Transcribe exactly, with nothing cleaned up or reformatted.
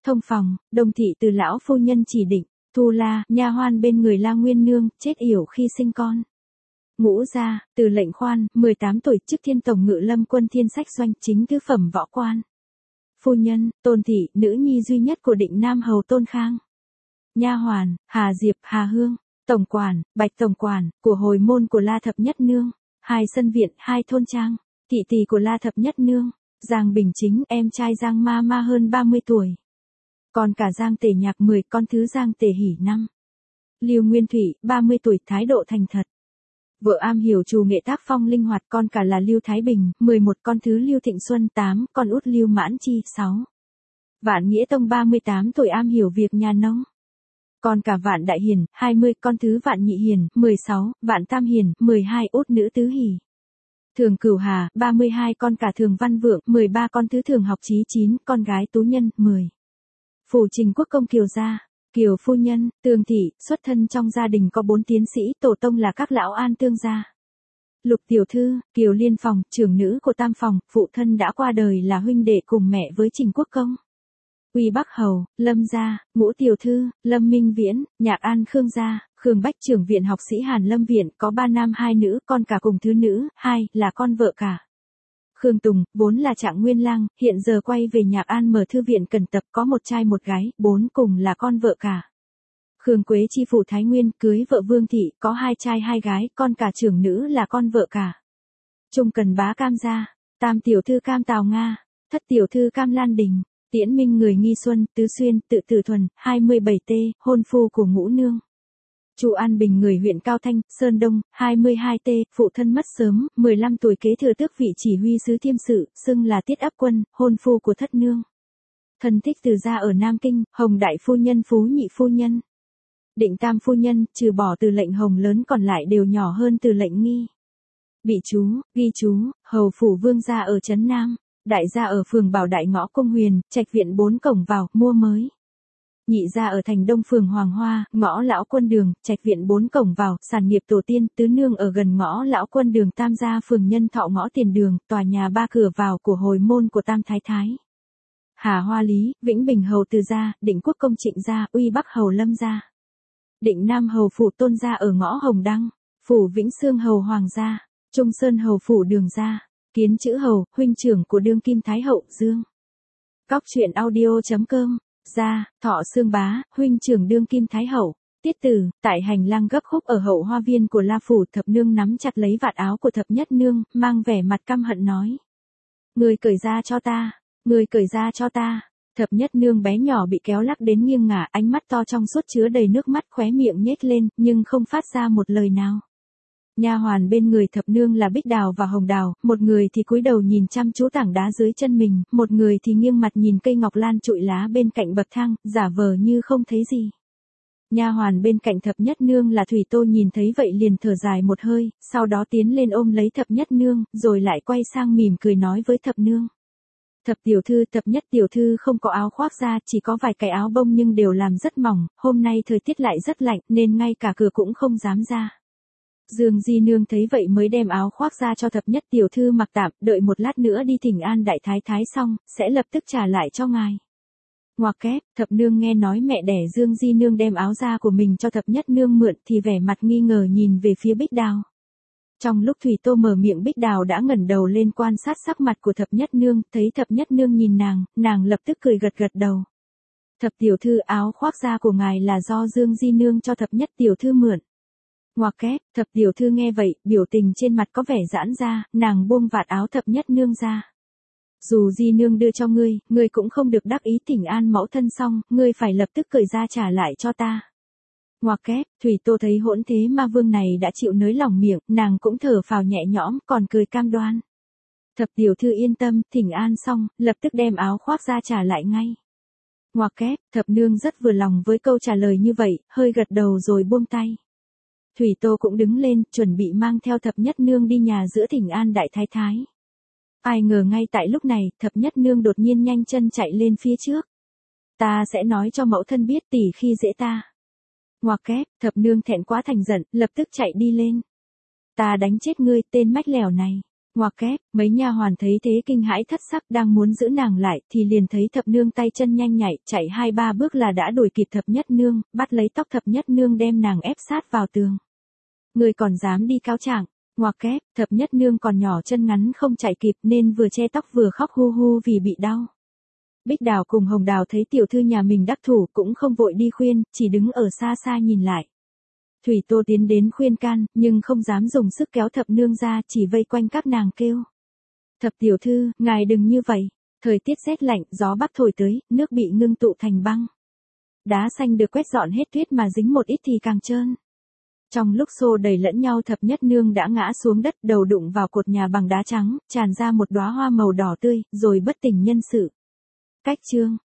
Thông phòng, Đồng thị từ lão phu nhân chỉ định, Thu La, nha hoan bên người La Nguyên nương, chết yểu khi sinh con. Ngũ gia, từ lệnh khoan, mười tám tuổi, chức Thiên Tổng Ngự Lâm Quân Thiên Sách Doanh, chính tứ phẩm võ quan. Phu nhân, Tôn thị, nữ nhi duy nhất của Định Nam hầu Tôn Khang. Nha hoàn, Hà Diệp, Hà Hương. Tổng quản, Bạch tổng quản, của hồi môn của La Thập Nhất Nương. Hai sân viện, hai thôn trang. Thị tỷ của La Thập Nhất Nương. Giang Bình Chính, em trai Giang Ma Ma hơn ba mươi tuổi. Còn cả Giang Tề Nhạc mười, con thứ Giang Tề Hỷ năm. Lưu Nguyên Thủy, ba mươi tuổi, thái độ thành thật. Vợ am hiểu trù nghệ tác phong linh hoạt, con cả là Lưu Thái Bình, mười một, con thứ Lưu Thịnh Xuân tám, con út Lưu Mãn Chi sáu. Vạn Nghĩa Tông ba mươi tám tuổi, am hiểu việc nhà nông. Còn cả Vạn Đại Hiền, hai mươi, con thứ Vạn Nhị Hiền, mười sáu, Vạn Tam Hiền, mười hai, út nữ Tứ Hỷ. Thường Cửu Hà, ba mươi hai, con cả Thường Văn Vượng, mười ba, con thứ Thường Học Chí chín, con gái Tú Nhân, mười. Phủ Trình Quốc công Kiều gia, Kiều phu nhân, Tường thị, xuất thân trong gia đình có bốn tiến sĩ, tổ tông là các lão An Tương gia. Lục tiểu thư, Kiều Liên Phòng, trưởng nữ của Tam phòng, phụ thân đã qua đời là huynh đệ cùng mẹ với Trình Quốc công. Uy Bắc hầu, Lâm gia, Ngũ tiểu thư, Lâm Minh Viễn, Nhạc An Khương gia, Khương Bách trưởng viện học sĩ Hàn Lâm viện, có ba nam hai nữ, con cả cùng thứ nữ, hai là con vợ cả. Khương Tùng, vốn là trạng nguyên lang, hiện giờ quay về Nhạc An mở thư viện cần tập, có một trai một gái, bốn cùng là con vợ cả. Khương Quế chi phủ Thái Nguyên, cưới vợ Vương thị, có hai trai hai gái, con cả trưởng nữ là con vợ cả. Trung Cần Bá Cam gia, Tam tiểu thư Cam Tào Nga, Thất tiểu thư Cam Lan Đình, Tiễn Minh người Nghi Xuân, Tứ Xuyên, Tự Tử Thuần, hai mươi bảy T, hôn phu của Ngũ nương. Chu An Bình người huyện Cao Thanh, Sơn Đông, hai mươi hai T, phụ thân mất sớm, mười lăm tuổi kế thừa tước vị chỉ huy sứ Thiêm sự, xưng là Tiết Áp Quân, hôn phu của Thất nương. Thân thích từ gia ở Nam Kinh, Hồng đại phu nhân Phú nhị phu nhân. Định Tam phu nhân, trừ bỏ Từ lệnh Hồng lớn còn lại đều nhỏ hơn Từ lệnh Nghi. Bị chú, ghi chú, hầu phủ Vương gia ở trấn Nam, đại gia ở phường Bảo Đại ngõ Cung Huyền, trạch viện bốn cổng vào, mua mới. Nhị gia ở thành Đông phường Hoàng Hoa, ngõ Lão Quân đường, trạch viện bốn cổng vào, sản nghiệp tổ tiên, tứ nương ở gần ngõ Lão Quân đường, Tam gia phường Nhân Thọ ngõ Tiền đường, tòa nhà ba cửa vào của hồi môn của Tam Thái Thái. Hà Hoa Lý, Vĩnh Bình hầu Từ gia, Định Quốc công Trịnh gia, Uy Bắc hầu Lâm gia. Định Nam hầu phủ Tôn gia ở ngõ Hồng Đăng, phủ Vĩnh Xương hầu Hoàng gia, Trung Sơn hầu phủ Đường gia, Kiến Chữ hầu, huynh trưởng của đương kim Thái hậu Dương. Cóc truyện audio chấm com. Gia, Thọ Sương Bá, huynh trưởng đương kim Thái hậu. Tiết tử, tại hành lang gấp khúc ở hậu hoa viên của La phủ, Thập nương nắm chặt lấy vạt áo của Thập Nhất nương, mang vẻ mặt căm hận nói: "Ngươi cởi ra cho ta, ngươi cởi ra cho ta." Thập Nhất nương bé nhỏ bị kéo lắc đến nghiêng ngả, ánh mắt to trong suốt chứa đầy nước mắt, khóe miệng nhếch lên, nhưng không phát ra một lời nào. Nha hoàn bên người Thập nương là Bích Đào và Hồng Đào, một người thì cúi đầu nhìn chăm chú tảng đá dưới chân mình, một người thì nghiêng mặt nhìn cây ngọc lan trụi lá bên cạnh bậc thang, giả vờ như không thấy gì. Nha hoàn bên cạnh Thập Nhất nương là Thủy Tô nhìn thấy vậy liền thở dài một hơi, sau đó tiến lên ôm lấy Thập Nhất nương, rồi lại quay sang mỉm cười nói với Thập nương: "Thập tiểu thư, Thập Nhất tiểu thư không có áo khoác ra, chỉ có vài cái áo bông nhưng đều làm rất mỏng, hôm nay thời tiết lại rất lạnh nên ngay cả cửa cũng không dám ra." Dương Di nương thấy vậy mới đem áo khoác ra cho Thập Nhất tiểu thư mặc tạm, đợi một lát nữa đi thỉnh an đại thái thái xong, sẽ lập tức trả lại cho ngài. Ngoặc kép, Thập nương nghe nói mẹ đẻ Dương Di nương đem áo da của mình cho Thập Nhất nương mượn thì vẻ mặt nghi ngờ nhìn về phía Bích Đào. Trong lúc Thủy Tô mở miệng, Bích Đào đã ngẩng đầu lên quan sát sắc mặt của Thập Nhất nương, thấy Thập Nhất nương nhìn nàng, nàng lập tức cười gật gật đầu. "Thập tiểu thư, áo khoác da của ngài là do Dương Di nương cho Thập Nhất tiểu thư mượn." Ngoặc kép, Thập tiểu thư nghe vậy, biểu tình trên mặt có vẻ giãn ra, nàng buông vạt áo Thập Nhất nương ra. "Dù Di nương đưa cho ngươi, ngươi cũng không được đắc ý thỉnh an mẫu thân xong, ngươi phải lập tức cởi ra trả lại cho ta." Ngoặc kép, Thủy Tô thấy hỗn thế ma vương này đã chịu nới lỏng miệng, nàng cũng thở phào nhẹ nhõm, còn cười cam đoan: "Thập tiểu thư yên tâm, thỉnh an xong, lập tức đem áo khoác ra trả lại ngay." Ngoặc kép, Thập nương rất vừa lòng với câu trả lời như vậy, hơi gật đầu rồi buông tay. Thủy Tô cũng đứng lên, chuẩn bị mang theo Thập Nhất nương đi nhà giữa thỉnh an đại thái thái. Ai ngờ ngay tại lúc này, Thập Nhất nương đột nhiên nhanh chân chạy lên phía trước. "Ta sẽ nói cho mẫu thân biết tỷ khi dễ ta." Ngoặc kép, Thập nương thẹn quá thành giận, lập tức chạy đi lên. "Ta đánh chết ngươi, tên mách lẻo này." Ngoặc kép, mấy nha hoàn thấy thế kinh hãi thất sắc, đang muốn giữ nàng lại thì liền thấy thập nương tay chân nhanh nhạy, chạy hai ba bước là đã đuổi kịp thập nhất nương, bắt lấy tóc thập nhất nương đem nàng ép sát vào tường. Người còn dám đi cáo trạng? Ngoặc kép, thập nhất nương còn nhỏ chân ngắn không chạy kịp nên vừa che tóc vừa khóc hu hu vì bị đau. Bích Đào cùng Hồng Đào thấy tiểu thư nhà mình đắc thủ cũng không vội đi khuyên, chỉ đứng ở xa xa nhìn lại. Thủy Tô tiến đến khuyên can, nhưng không dám dùng sức kéo thập nương ra, chỉ vây quanh các nàng kêu. Thập tiểu thư, ngài đừng như vậy. Thời tiết rét lạnh, gió bắc thổi tới, nước bị ngưng tụ thành băng. Đá xanh được quét dọn hết tuyết mà dính một ít thì càng trơn. Trong lúc xô đẩy lẫn nhau thập nhất nương đã ngã xuống đất, đầu đụng vào cột nhà bằng đá trắng, tràn ra một đóa hoa màu đỏ tươi, rồi bất tỉnh nhân sự. Cách chương